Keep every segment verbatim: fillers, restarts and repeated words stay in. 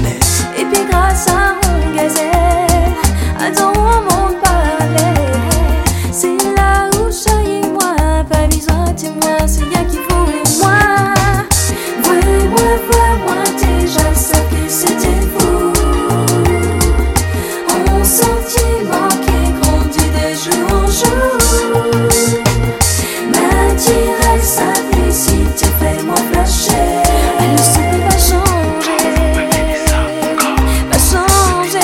Et puis grâce à mon gazelle, à ton monde parallèle, c'est là où je moi, pas besoin de moi, c'est y'a qui voulait moi. Vois-moi, vois-moi, déjà ça que c'était fou. On sentiment qui grandit de jour en jour. Naturel, ça fait si tu fais moi flasher. Alors ça peut pas changer, pas changer.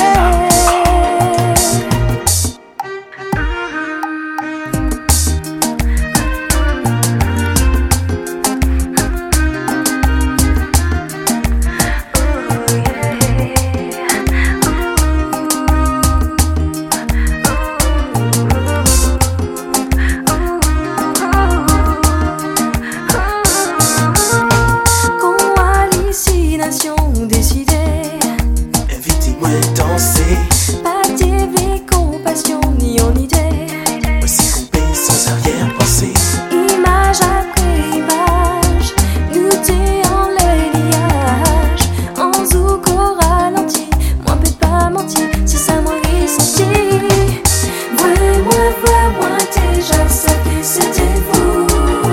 Décidé, invitez-moi à danser. Pas T V, compassion ni en idée. Aussi coupé sans arrière-pensée. Image après image, nous t'es en liage. En zouk au ralenti, moi peut pas mentir, c'est ça moi ressenti. Vois-moi, vois-moi, déjà ça que c'était fou.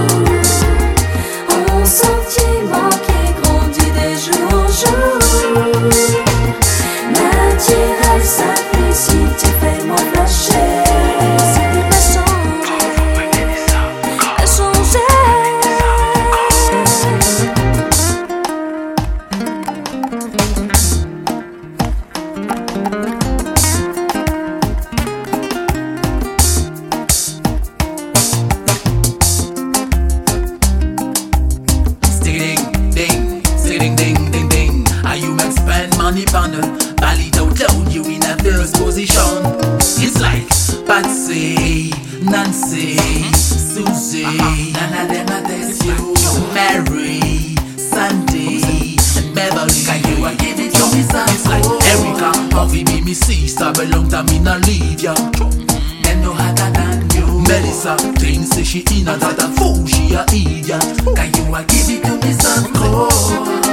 En sentiment qui grandit des jours en jours. Naturel, ça fait si tu fais moi flasher. C'est pas changer, pas changer. Ding, ding, ding, ding, ding, ding. How you make spend money on the bally out loud, you in a first position. It's like Patsy, Nancy, Susie, none of them are test you. Mary, Sandy, and Beverly, can you a give it to me some? It's like Erica, Buffy, me, me sister, belong to me, not leave ya. Them no harder than you. Melissa, things say she in a that a fool, she a idiot. Can you a give it to me some? Oh.